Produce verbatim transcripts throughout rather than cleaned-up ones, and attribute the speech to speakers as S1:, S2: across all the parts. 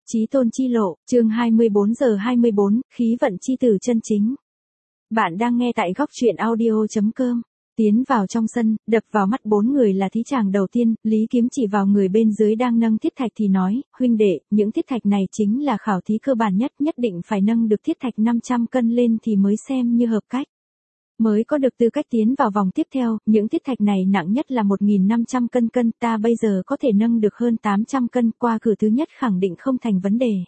S1: Chí tôn chi lộ, chương hai mươi bốn giờ hai mươi bốn, khí vận chi tử chân chính. Bạn đang nghe tại góc truyện audio chấm com. Tiến vào trong sân, đập vào mắt bốn người là thí chàng đầu tiên, Lý Kiếm chỉ vào người bên dưới đang nâng thiết thạch thì nói, huynh đệ, những thiết thạch này chính là khảo thí cơ bản nhất, nhất định phải nâng được thiết thạch năm trăm cân lên thì mới xem như hợp cách. Mới có được tư cách tiến vào vòng tiếp theo, những thiết thạch này nặng nhất là một nghìn năm trăm cân cân, ta bây giờ có thể nâng được hơn tám trăm cân, qua cửa thứ nhất khẳng định không thành vấn đề.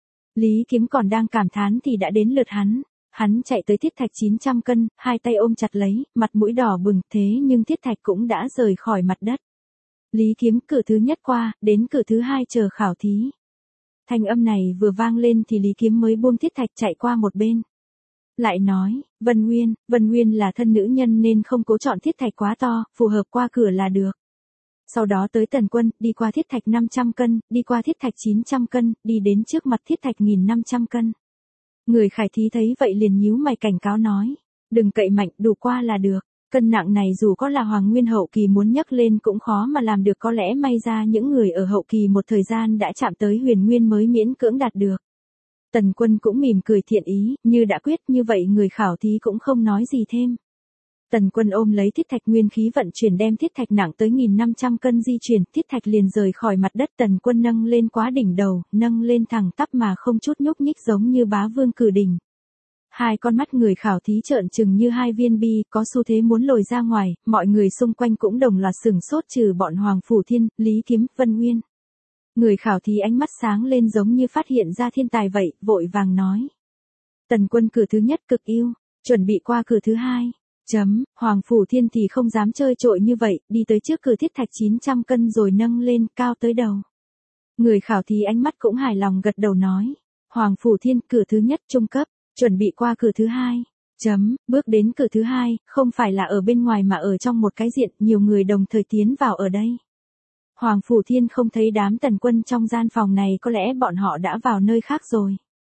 S1: Lý Kiếm còn đang cảm thán thì đã đến lượt hắn. Hắn chạy tới thiết thạch chín trăm cân, hai tay ôm chặt lấy, mặt mũi đỏ bừng, thế nhưng thiết thạch cũng đã rời khỏi mặt đất. Lý Kiếm cửa thứ nhất qua, đến cửa thứ hai chờ khảo thí. Thanh âm này vừa vang lên thì Lý Kiếm mới buông thiết thạch chạy qua một bên. Lại nói, Vân Nguyên, Vân Nguyên là thân nữ nhân nên không cố chọn thiết thạch quá to, phù hợp qua cửa là được. Sau đó tới Tần Quân, đi qua thiết thạch năm trăm cân, đi qua thiết thạch chín trăm cân, đi đến trước mặt thiết thạch một nghìn năm trăm cân. Người khải thí thấy vậy liền nhíu mày cảnh cáo nói, đừng cậy mạnh, đủ qua là được. Cân nặng này dù có là Hoàng Nguyên hậu kỳ muốn nhấc lên cũng khó mà làm được, có lẽ may ra những người ở hậu kỳ một thời gian đã chạm tới Huyền Nguyên mới miễn cưỡng đạt được. Tần Quân cũng mỉm cười thiện ý, như đã quyết như vậy người khảo thí cũng không nói gì thêm. Tần Quân ôm lấy thiết thạch nguyên khí vận chuyển đem thiết thạch nặng tới một nghìn năm trăm cân di chuyển, thiết thạch liền rời khỏi mặt đất. Tần Quân nâng lên quá đỉnh đầu, nâng lên thẳng tắp mà không chút nhúc nhích giống như bá vương cử đỉnh. Hai con mắt người khảo thí trợn trừng như hai viên bi, có xu thế muốn lồi ra ngoài, mọi người xung quanh cũng đồng loạt sửng sốt trừ bọn Hoàng Phủ Thiên, Lý Kiếm, Vân Nguyên. Người khảo thí ánh mắt sáng lên giống như phát hiện ra thiên tài vậy, vội vàng nói. Tần Quân cửa thứ nhất cực yêu, chuẩn bị qua cửa thứ hai. Chấm, Hoàng Phủ Thiên thì không dám chơi trội như vậy, đi tới trước cửa thiết thạch chín trăm cân rồi nâng lên cao tới đầu. Người khảo thí ánh mắt cũng hài lòng gật đầu nói. Hoàng Phủ Thiên cửa thứ nhất trung cấp, chuẩn bị qua cửa thứ hai. Chấm, bước đến cửa thứ hai, không phải là ở bên ngoài mà ở trong một cái diện, nhiều người đồng thời tiến vào ở đây. Hoàng Phủ Thiên không thấy đám Tần Quân trong gian phòng này, có lẽ bọn họ đã vào nơi khác rồi.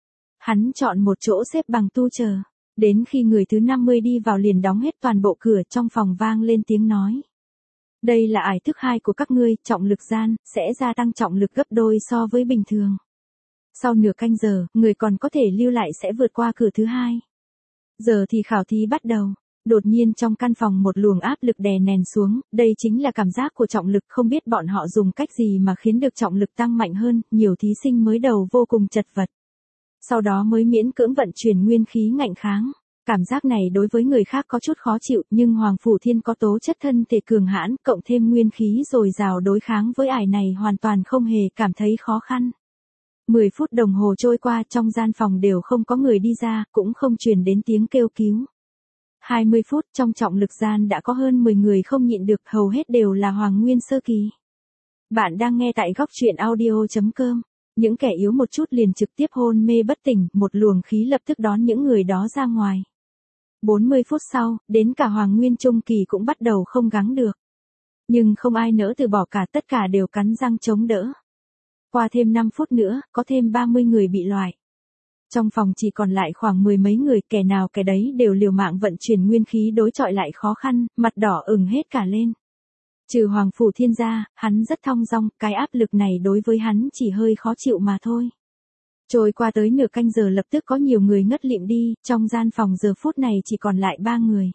S1: Hắn chọn một chỗ xếp bằng tu chờ. Đến khi người thứ năm mươi đi vào liền đóng hết toàn bộ cửa, trong phòng vang lên tiếng nói. Đây là ải thức hai của các ngươi, trọng lực gian, sẽ gia tăng trọng lực gấp đôi so với bình thường. Sau nửa canh giờ, người còn có thể lưu lại sẽ vượt qua cửa thứ hai. Giờ thì khảo thí bắt đầu. Đột nhiên trong căn phòng một luồng áp lực đè nén xuống, đây chính là cảm giác của trọng lực, không biết bọn họ dùng cách gì mà khiến được trọng lực tăng mạnh hơn, nhiều thí sinh mới đầu vô cùng chật vật. Sau đó mới miễn cưỡng vận chuyển nguyên khí ngạnh kháng. Cảm giác này đối với người khác có chút khó chịu, nhưng Hoàng Phủ Thiên có tố chất thân thể cường hãn, cộng thêm nguyên khí dồi dào đối kháng với ải này hoàn toàn không hề cảm thấy khó khăn. mười phút đồng hồ trôi qua, trong gian phòng đều không có người đi ra, cũng không truyền đến tiếng kêu cứu. hai mươi phút trong trọng lực gian đã có hơn mười người không nhịn được, hầu hết đều là Hoàng Nguyên sơ kỳ. Bạn đang nghe tại góc truyện audio chấm com. Những kẻ yếu một chút liền trực tiếp hôn mê bất tỉnh, một luồng khí lập tức đón những người đó ra ngoài. bốn mươi phút sau, đến cả Hoàng Nguyên trung kỳ cũng bắt đầu không gắng được. Nhưng không ai nỡ từ bỏ cả, tất cả đều cắn răng chống đỡ. Qua thêm năm phút nữa, có thêm ba mươi người bị loại. Trong phòng chỉ còn lại khoảng mười mấy người, kẻ nào kẻ đấy đều liều mạng vận chuyển nguyên khí đối chọi lại khó khăn, mặt đỏ ửng hết cả lên. Trừ Hoàng Phủ Thiên ra, hắn rất thong dong, cái áp lực này đối với hắn chỉ hơi khó chịu mà thôi. Trôi qua tới nửa canh giờ lập tức có nhiều người ngất lịm đi, trong gian phòng giờ phút này chỉ còn lại ba người.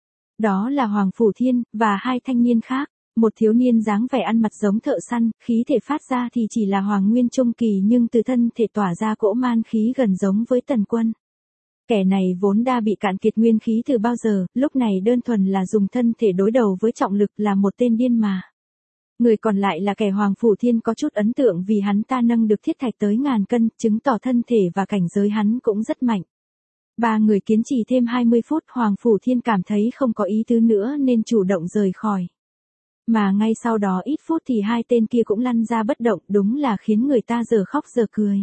S1: Đó là Hoàng Phủ Thiên, và hai thanh niên khác, một thiếu niên dáng vẻ ăn mặc giống thợ săn, khí thể phát ra thì chỉ là Hoàng Nguyên trung kỳ nhưng từ thân thể tỏa ra cỗ man khí gần giống với Tần Quân. Kẻ này vốn đã bị cạn kiệt nguyên khí từ bao giờ, lúc này đơn thuần là dùng thân thể đối đầu với trọng lực, là một tên điên mà. Người còn lại là kẻ Hoàng Phủ Thiên có chút ấn tượng vì hắn ta nâng được thiết thạch tới ngàn cân, chứng tỏ thân thể và cảnh giới hắn cũng rất mạnh. Ba người kiên trì thêm hai mươi phút, Hoàng Phủ Thiên cảm thấy không có ý tứ nữa nên chủ động rời khỏi. Mà ngay sau đó ít phút thì hai tên kia cũng lăn ra bất động, đúng là khiến người ta giờ khóc giờ cười.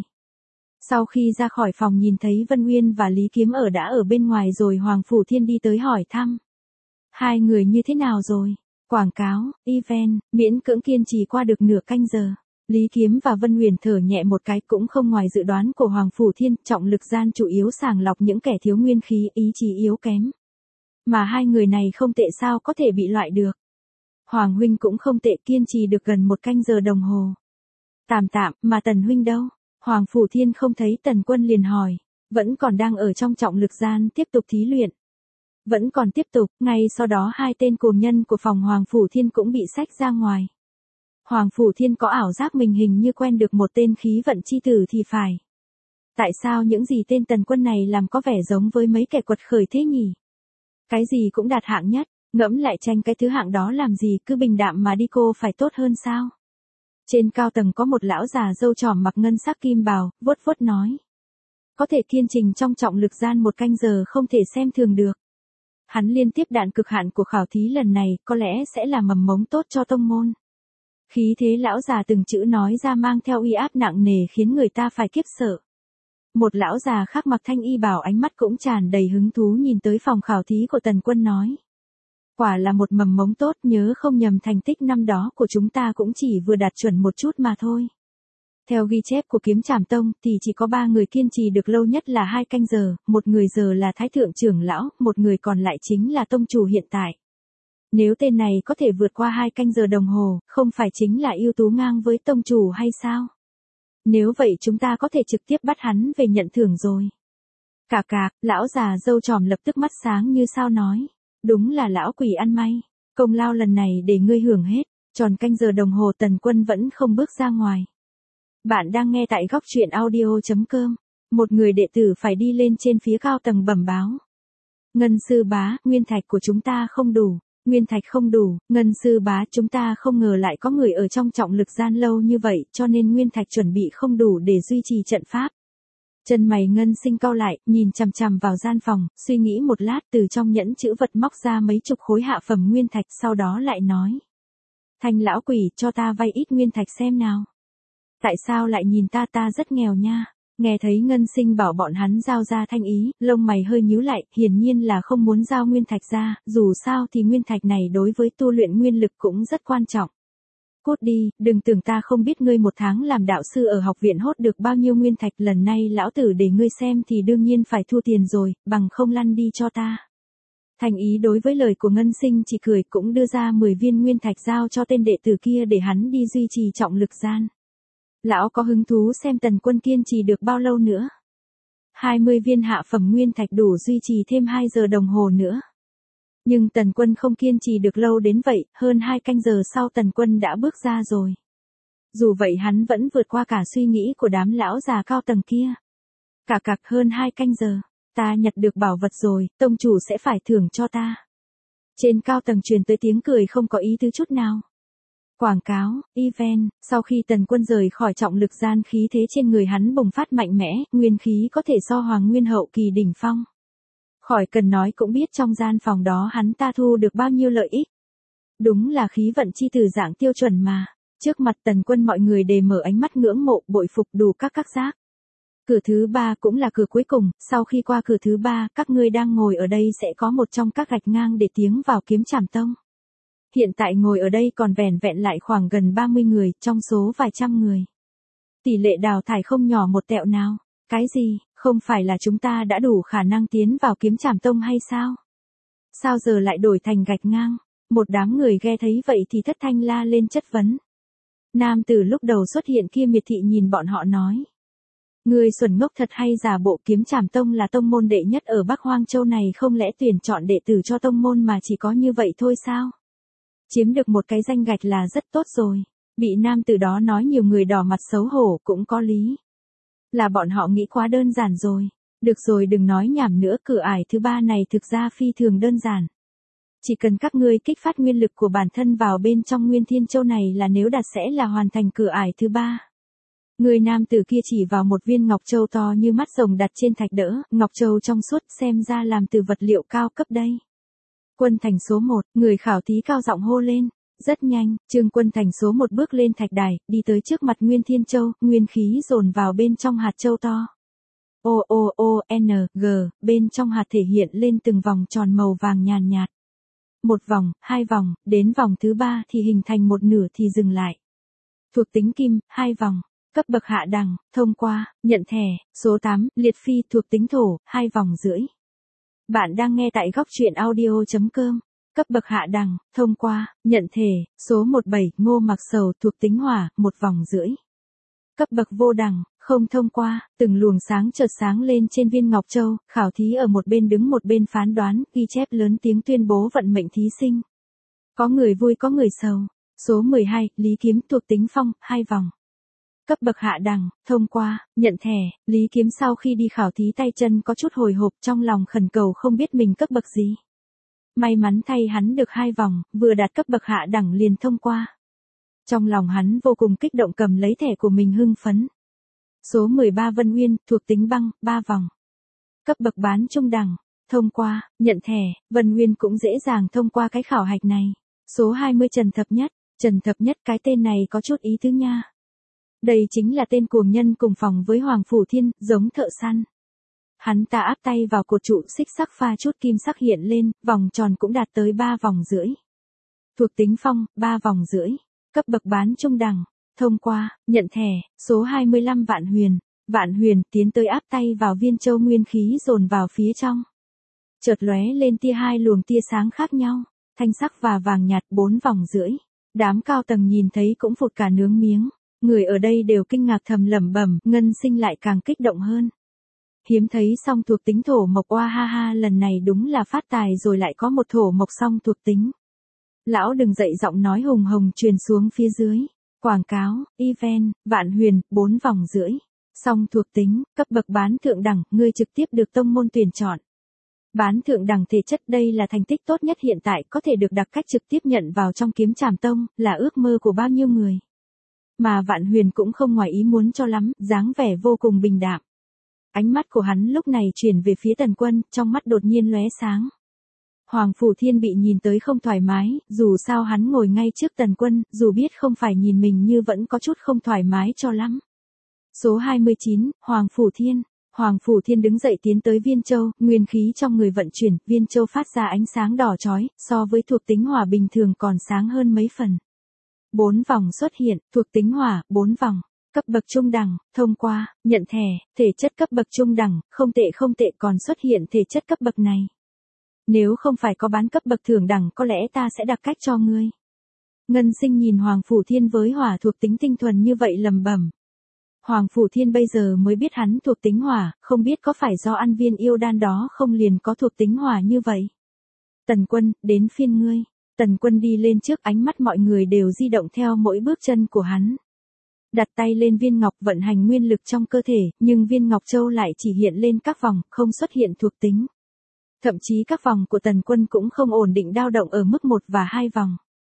S1: Sau khi ra khỏi phòng nhìn thấy Vân Nguyên và Lý Kiếm ở đã ở bên ngoài rồi, Hoàng Phủ Thiên đi tới hỏi thăm. Hai người như thế nào rồi? Quảng cáo, event, miễn cưỡng kiên trì qua được nửa canh giờ. Lý Kiếm và Vân Huyền thở nhẹ một cái, cũng không ngoài dự đoán của Hoàng Phủ Thiên, trọng lực gian chủ yếu sàng lọc những kẻ thiếu nguyên khí, ý chí yếu kém. Mà hai người này không tệ, sao có thể bị loại được. Hoàng huynh cũng không tệ, kiên trì được gần một canh giờ đồng hồ. Tạm tạm, mà Tần huynh đâu? Hoàng Phủ Thiên không thấy Tần Quân liền hỏi, vẫn còn đang ở trong trọng lực gian tiếp tục thí luyện. Vẫn còn tiếp tục, ngay sau đó hai tên cuồng nhân của phòng Hoàng Phủ Thiên cũng bị xách ra ngoài. Hoàng Phủ Thiên có ảo giác mình hình như quen được một tên khí vận chi tử thì phải. Tại sao những gì tên Tần Quân này làm có vẻ giống với mấy kẻ quật khởi thế nhỉ? Cái gì cũng đạt hạng nhất, ngẫm lại tranh cái thứ hạng đó làm gì, cứ bình đạm mà đi cô phải tốt hơn sao? Trên cao tầng có một lão già râu tròm mặc ngân sắc kim bào, vuốt vuốt nói. Có thể kiên trình trong trọng lực gian một canh giờ không thể xem thường được. Hắn liên tiếp đạn cực hạn của khảo thí lần này có lẽ sẽ là mầm mống tốt cho tông môn. Khí thế lão già từng chữ nói ra mang theo uy áp nặng nề khiến người ta phải kiếp sợ. Một lão già khác mặc thanh y bào ánh mắt cũng tràn đầy hứng thú nhìn tới phòng khảo thí của Tần Quân nói. Quả là một mầm mống tốt, nhớ không nhầm thành tích năm đó của chúng ta cũng chỉ vừa đạt chuẩn một chút mà thôi. Theo ghi chép của Kiếm Trảm Tông thì chỉ có ba người kiên trì được lâu nhất là hai canh giờ, một người giờ là Thái Thượng trưởng lão, một người còn lại chính là tông chủ hiện tại. Nếu tên này có thể vượt qua hai canh giờ đồng hồ, không phải chính là ưu tú ngang với tông chủ hay sao? Nếu vậy chúng ta có thể trực tiếp bắt hắn về nhận thưởng rồi. Cà cà, lão già râu tròm lập tức mắt sáng như sao nói. Đúng là lão quỷ ăn may, công lao lần này để ngươi hưởng hết. Tròn canh giờ đồng hồ Tần Quân vẫn không bước ra ngoài. Bạn đang nghe tại góc truyện audio chấm com. Một người đệ tử phải đi lên trên phía cao tầng bẩm báo. Ngân sư bá, nguyên thạch của chúng ta không đủ. Nguyên thạch không đủ, Ngân sư bá, chúng ta không ngờ lại có người ở trong trọng lực gian lâu như vậy, cho nên nguyên thạch chuẩn bị không đủ để duy trì trận pháp. Chân mày Ngân Sinh cau lại, nhìn chằm chằm vào gian phòng, suy nghĩ một lát, từ trong nhẫn chữ vật móc ra mấy chục khối hạ phẩm nguyên thạch, sau đó lại nói. Thanh lão quỷ, cho ta vay ít nguyên thạch xem nào. Tại sao lại nhìn ta, ta rất nghèo nha. Nghe thấy Ngân Sinh bảo bọn hắn giao ra thanh ý, lông mày hơi nhíu lại, hiển nhiên là không muốn giao nguyên thạch ra, dù sao thì nguyên thạch này đối với tu luyện nguyên lực cũng rất quan trọng. Cút đi, đừng tưởng ta không biết ngươi một tháng làm đạo sư ở học viện hốt được bao nhiêu nguyên thạch, lần này lão tử để ngươi xem thì đương nhiên phải thu tiền rồi, bằng không lăn đi cho ta. Thành ý đối với lời của Ngân Sinh chỉ cười, cũng đưa ra mười viên nguyên thạch giao cho tên đệ tử kia để hắn đi duy trì trọng lực gian. Lão có hứng thú xem Tần Quân kiên trì được bao lâu nữa. hai mươi viên hạ phẩm nguyên thạch đủ duy trì thêm hai giờ đồng hồ nữa. Nhưng Tần Quân không kiên trì được lâu đến vậy, hơn hai canh giờ sau Tần Quân đã bước ra rồi. Dù vậy hắn vẫn vượt qua cả suy nghĩ của đám lão già cao tầng kia. Cả cặc hơn hai canh giờ, ta nhặt được bảo vật rồi, tông chủ sẽ phải thưởng cho ta. Trên cao tầng truyền tới tiếng cười không có ý tứ chút nào. Quảng cáo, event, sau khi Tần Quân rời khỏi trọng lực gian khí thế trên người hắn bùng phát mạnh mẽ, nguyên khí có thể so Hoàng Nguyên hậu kỳ đỉnh phong. Khỏi cần nói cũng biết trong gian phòng đó hắn ta thu được bao nhiêu lợi ích. Đúng là khí vận chi tử dạng tiêu chuẩn mà. Trước mặt Tần Quân mọi người đều mở ánh mắt ngưỡng mộ, bội phục đủ các các giác. Cửa thứ ba cũng là cửa cuối cùng, sau khi qua cửa thứ ba, các ngươi đang ngồi ở đây sẽ có một trong các gạch ngang để tiến vào Kiếm Trảm Tông. Hiện tại ngồi ở đây còn vẻn vẹn lại khoảng gần ba mươi người, trong số vài trăm người. Tỷ lệ đào thải không nhỏ một tẹo nào. Cái gì, không phải là chúng ta đã đủ khả năng tiến vào Kiếm Trảm Tông hay sao? Sao giờ lại đổi thành gạch ngang? Một đám người nghe thấy vậy thì thất thanh la lên chất vấn. Nam tử lúc đầu xuất hiện kia miệt thị nhìn bọn họ nói. Người xuẩn ngốc thật hay giả bộ, Kiếm Trảm Tông là tông môn đệ nhất ở Bắc Hoang Châu này, không lẽ tuyển chọn đệ tử cho tông môn mà chỉ có như vậy thôi sao? Chiếm được một cái danh gạch là rất tốt rồi. Bị nam tử đó nói nhiều người đỏ mặt xấu hổ cũng có lý. Là bọn họ nghĩ quá đơn giản rồi. Được rồi, đừng nói nhảm nữa, cửa ải thứ ba này thực ra phi thường đơn giản. Chỉ cần các ngươi kích phát nguyên lực của bản thân vào bên trong Nguyên Thiên Châu này là nếu đạt sẽ là hoàn thành cửa ải thứ ba. Người nam tử kia chỉ vào một viên ngọc châu to như mắt rồng đặt trên thạch đỡ, ngọc châu trong suốt, xem ra làm từ vật liệu cao cấp đây. Quân Thành số một, người khảo thí cao giọng hô lên. Rất nhanh, Trương Quân Thành số một bước lên thạch đài, đi tới trước mặt Nguyên Thiên Châu, nguyên khí dồn vào bên trong hạt châu to. O O O N G, bên trong hạt thể hiện lên từng vòng tròn màu vàng nhàn nhạt. Một vòng, hai vòng, đến vòng thứ ba thì hình thành một nửa thì dừng lại. Thuộc tính kim, hai vòng. Cấp bậc hạ đẳng, thông qua, nhận thẻ, số tám, liệt phi thuộc tính thổ, hai vòng rưỡi. Bạn đang nghe tại góc truyện audio chấm com. Cấp bậc hạ đẳng, thông qua, nhận thể, số mười bảy, Ngô Mặc Sầu thuộc tính hỏa, một vòng rưỡi. Cấp bậc vô đẳng, Không thông qua, từng luồng sáng chợt sáng lên trên viên ngọc châu, khảo thí ở một bên đứng một bên phán đoán, ghi chép lớn tiếng tuyên bố vận mệnh thí sinh. Có người vui có người sầu. Số mười hai, Lý Kiếm thuộc tính phong, hai vòng. Cấp bậc hạ đẳng, thông qua, nhận thẻ, Lý Kiếm sau khi đi khảo thí tay chân có chút hồi hộp trong lòng khẩn cầu không biết mình cấp bậc gì. May mắn thay hắn được hai vòng, vừa đạt cấp bậc hạ đẳng liền thông qua. Trong lòng hắn vô cùng kích động cầm lấy thẻ của mình hưng phấn. Số mười ba Vân Uyên, thuộc tính băng, ba vòng. Cấp bậc bán trung đẳng, thông qua, nhận thẻ, Vân Uyên cũng dễ dàng thông qua cái khảo hạch này. Số hai mươi Trần Thập Nhất, Trần Thập Nhất cái tên này có chút ý tứ nha. Đây chính là tên cuồng nhân cùng phòng với Hoàng Phủ Thiên, giống thợ săn. Hắn ta áp tay vào cột trụ xích sắc pha chút kim sắc hiện lên, vòng tròn cũng đạt tới ba vòng rưỡi. Thuộc tính phong, ba vòng rưỡi. Cấp bậc bán trung đẳng, thông qua, nhận thẻ, số hai mươi lăm Vạn Huyền. Vạn Huyền tiến tới áp tay vào viên châu nguyên khí dồn vào phía trong. Chợt lóe lên tia hai luồng tia sáng khác nhau, thanh sắc và vàng nhạt, bốn vòng rưỡi. Đám cao tầng nhìn thấy cũng phụt cả nướng miếng. Người ở đây đều kinh ngạc thầm lẩm bẩm, Ngân Sinh lại càng kích động hơn. Hiếm thấy song thuộc tính thổ mộc, oa ha ha, lần này đúng là phát tài rồi, lại có một thổ mộc song thuộc tính. Lão đừng dậy, giọng nói hùng hồng truyền xuống phía dưới. Quảng cáo, event, Vạn Huyền, bốn vòng rưỡi. Song thuộc tính, cấp bậc bán thượng đẳng, ngươi trực tiếp được tông môn tuyển chọn. Bán thượng đẳng thể chất, đây là thành tích tốt nhất hiện tại, có thể được đặc cách trực tiếp nhận vào trong Kiếm Trảm Tông, là ước mơ của bao nhiêu người. Mà Vạn Huyền cũng không ngoài ý muốn cho lắm, dáng vẻ vô cùng bình đạm. Ánh mắt của hắn lúc này chuyển về phía Tần Quân, trong mắt đột nhiên lóe sáng. Hoàng Phủ Thiên bị nhìn tới không thoải mái, dù sao hắn ngồi ngay trước Tần Quân, dù biết không phải nhìn mình như vẫn có chút không thoải mái cho lắm. Số hai mươi chín, Hoàng Phủ Thiên. Hoàng Phủ Thiên đứng dậy tiến tới viên châu, nguyên khí trong người vận chuyển, viên châu phát ra ánh sáng đỏ chói, so với thuộc tính hỏa bình thường còn sáng hơn mấy phần. Bốn vòng xuất hiện, thuộc tính hỏa, bốn vòng. Cấp bậc trung đẳng, thông qua, nhận thẻ, thể chất cấp bậc trung đẳng, không tệ không tệ, còn xuất hiện thể chất cấp bậc này. Nếu không phải có bán cấp bậc thượng đẳng có lẽ ta sẽ đặc cách cho ngươi. Ngân Sinh nhìn Hoàng Phủ Thiên với hỏa thuộc tính tinh thuần như vậy lầm bẩm. Hoàng Phủ Thiên bây giờ mới biết hắn thuộc tính hỏa, không biết có phải do ăn viên yêu đan đó không liền có thuộc tính hỏa như vậy. Tần Quân, đến phiên ngươi. Tần Quân đi lên trước, ánh mắt mọi người đều di động theo mỗi bước chân của hắn. Đặt tay lên viên ngọc vận hành nguyên lực trong cơ thể, nhưng viên ngọc châu lại chỉ hiện lên các vòng, không xuất hiện thuộc tính. Thậm chí các vòng của Tần Quân cũng không ổn định dao động ở mức một và hai vòng.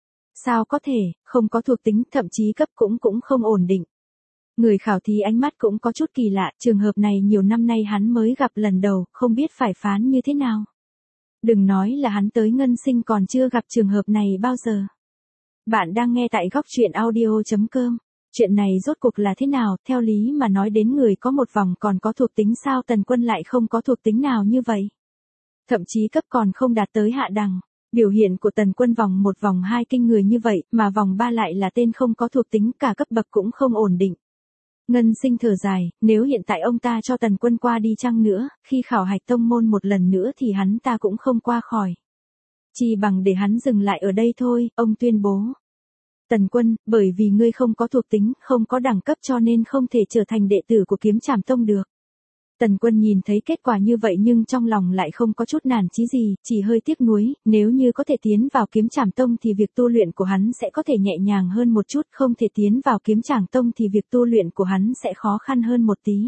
S1: Sao có thể, không có thuộc tính, thậm chí cấp cũng cũng không ổn định. Người khảo thí ánh mắt cũng có chút kỳ lạ, trường hợp này nhiều năm nay hắn mới gặp lần đầu, không biết phải phán như thế nào. Đừng nói là hắn tới Ngân Sinh còn chưa gặp trường hợp này bao giờ. Bạn đang nghe tại góc truyện audio chấm com. Chuyện này rốt cuộc là thế nào, theo lý mà nói đến người có một vòng còn có thuộc tính, sao Tần Quân lại không có thuộc tính nào như vậy? Thậm chí cấp còn không đạt tới hạ đẳng. Biểu hiện của Tần Quân vòng một vòng hai kinh người như vậy, mà vòng ba lại là tên không có thuộc tính, cả cấp bậc cũng không ổn định. Ngân Sinh thở dài, nếu hiện tại ông ta cho Tần Quân qua đi chăng nữa, khi khảo hạch tông môn một lần nữa thì hắn ta cũng không qua khỏi. Chỉ bằng để hắn dừng lại ở đây thôi, ông tuyên bố. Tần Quân, bởi vì ngươi không có thuộc tính, không có đẳng cấp cho nên không thể trở thành đệ tử của Kiếm Trảm Tông được. Tần Quân nhìn thấy kết quả như vậy nhưng trong lòng lại không có chút nản chí gì, chỉ hơi tiếc nuối, nếu như có thể tiến vào Kiếm Trảm Tông thì việc tu luyện của hắn sẽ có thể nhẹ nhàng hơn một chút, không thể tiến vào Kiếm Trảm Tông thì việc tu luyện của hắn sẽ khó khăn hơn một tí.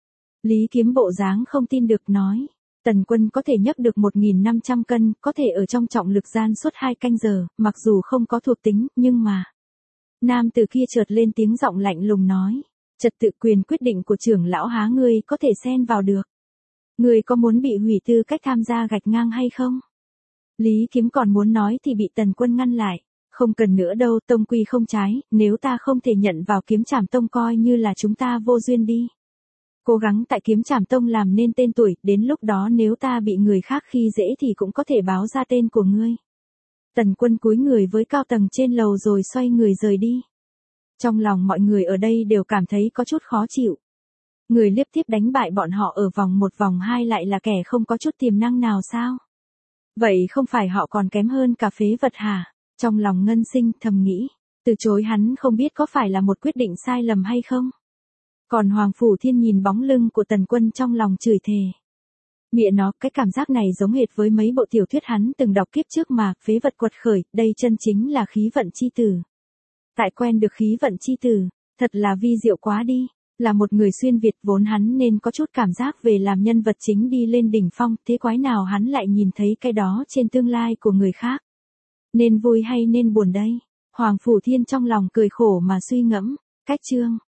S1: Lý Kiếm bộ dáng không tin được nói, Tần Quân có thể nhấc được một nghìn năm trăm cân, có thể ở trong trọng lực gian suốt hai canh giờ, mặc dù không có thuộc tính, nhưng mà... Nam từ kia chợt lên tiếng giọng lạnh lùng nói. Trật tự quyền quyết định của trưởng lão há ngươi có thể xen vào được. Ngươi có muốn bị hủy tư cách tham gia gạch ngang hay không? Lý Kiếm còn muốn nói thì bị Tần Quân ngăn lại. Không cần nữa đâu, tông quy không trái, nếu ta không thể nhận vào Kiếm Trảm Tông coi như là chúng ta vô duyên đi. Cố gắng tại Kiếm Trảm Tông làm nên tên tuổi, đến lúc đó nếu ta bị người khác khi dễ thì cũng có thể báo ra tên của ngươi. Tần Quân cúi người với cao tầng trên lầu rồi xoay người rời đi. Trong lòng mọi người ở đây đều cảm thấy có chút khó chịu. Người liên tiếp đánh bại bọn họ ở vòng một vòng hai lại là kẻ không có chút tiềm năng nào sao? Vậy không phải họ còn kém hơn cả phế vật hả? Trong lòng Ngân Sinh thầm nghĩ, từ chối hắn không biết có phải là một quyết định sai lầm hay không? Còn Hoàng Phủ Thiên nhìn bóng lưng của Tần Quân trong lòng chửi thề. Mẹ nó, cái cảm giác này giống hệt với mấy bộ tiểu thuyết hắn từng đọc kiếp trước mà, phế vật quật khởi, đây chân chính là khí vận chi tử. Tại quen được khí vận chi tử, thật là vi diệu quá đi. Là một người xuyên Việt vốn hắn nên có chút cảm giác về làm nhân vật chính đi lên đỉnh phong, thế quái nào hắn lại nhìn thấy cái đó trên tương lai của người khác. Nên vui hay nên buồn đây? Hoàng Phủ Thiên trong lòng cười khổ mà suy ngẫm, cách chương.